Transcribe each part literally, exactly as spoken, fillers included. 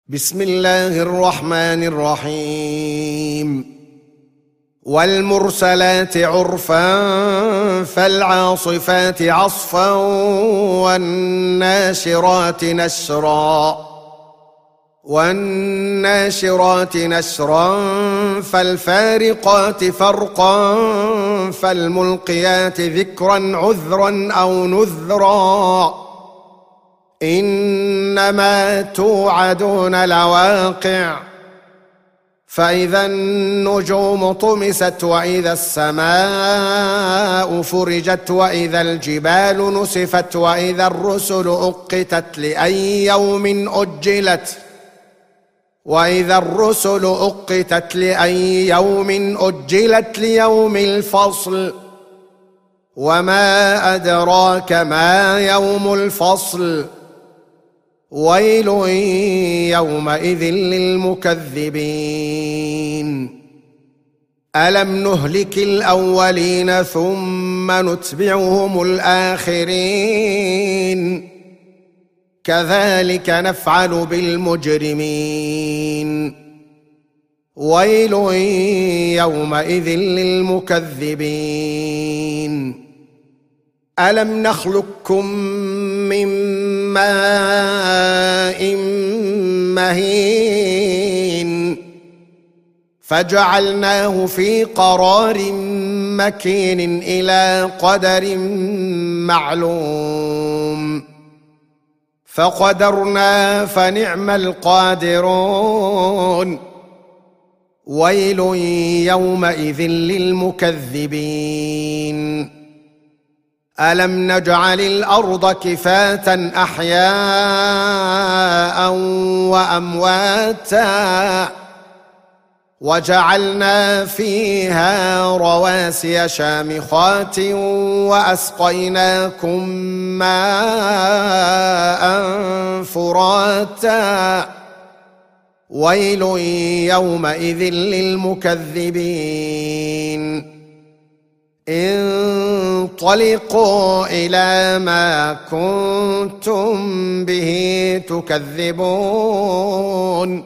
بسم الله الرحمن الرحيم والمرسلات عرفا فالعاصفات عصفا والناشرات نشرا والناشرات نشرا فالفارقات فرقا فالملقيات ذكرا عذرا أو نذرا إنما توعدون لواقع فإذا النجوم طمست وإذا السماء فرجت وإذا الجبال نسفت وإذا الرسل أقتت لأي يوم أجلت وإذا الرسل أقتت لأي يوم أجلت ليوم الفصل وما أدراك ما يوم الفصل ويل يومئذ للمكذبين ألم نهلك الأولين ثم نتبعهم الآخرين كذلك نفعل بالمجرمين ويل يومئذ للمكذبين ألم نخلقكم من ماء مهين فجعلناه في قرار مكين إلى قدر معلوم فقدرنا فنعم القادرون ويل يومئذ للمكذبين ألم نجعل الأرض كفاة أحياء وأمواتا وجعلنا فيها رواسي شامخات وأسقيناكم ماء فراتا ويل يومئذ للمكذبين انطلقوا إلى ما كنتم به تكذبون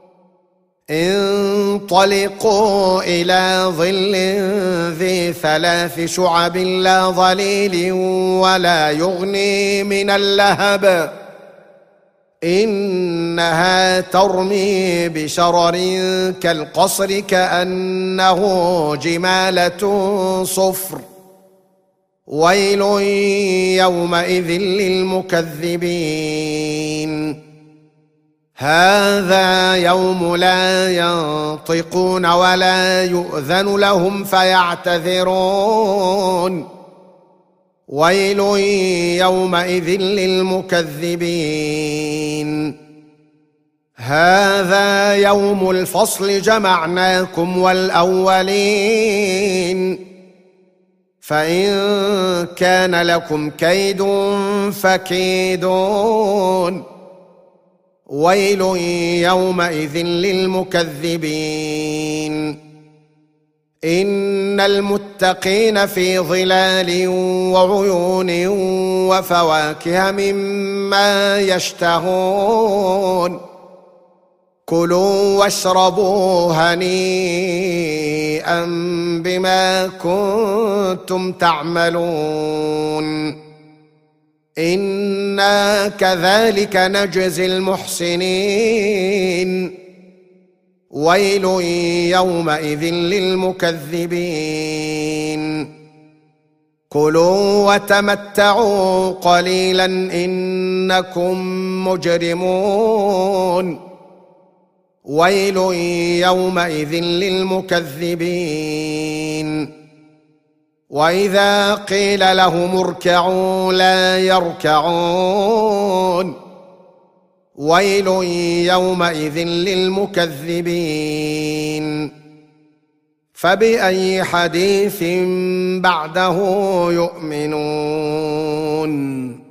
انطلقوا إلى ظل ذي ثلاث شعب لا ظليل ولا يغني من اللهب إنها ترمي بشرر كالقصر كأنه جمالة صفر ويل يومئذ للمكذبين هذا يوم لا ينطقون ولا يؤذن لهم فيعتذرون ويل يومئذ للمكذبين هذا يوم الفصل جمعناكم والأولين فإن كان لكم كيد فكيدون ويل يومئذ للمكذبين إن المتقين في ظلال وعيون وفواكه مما يشتهون كلوا واشربوا هنيئا بما كنتم تعملون إنا كذلك نجزي المحسنين ويل يومئذ للمكذبين كلوا وتمتعوا قليلا إنكم مجرمون ويل يومئذ للمكذبين وإذا قيل لهم اركعوا لا يركعون ويل يومئذ للمكذبين فبأي حديث بعده يؤمنون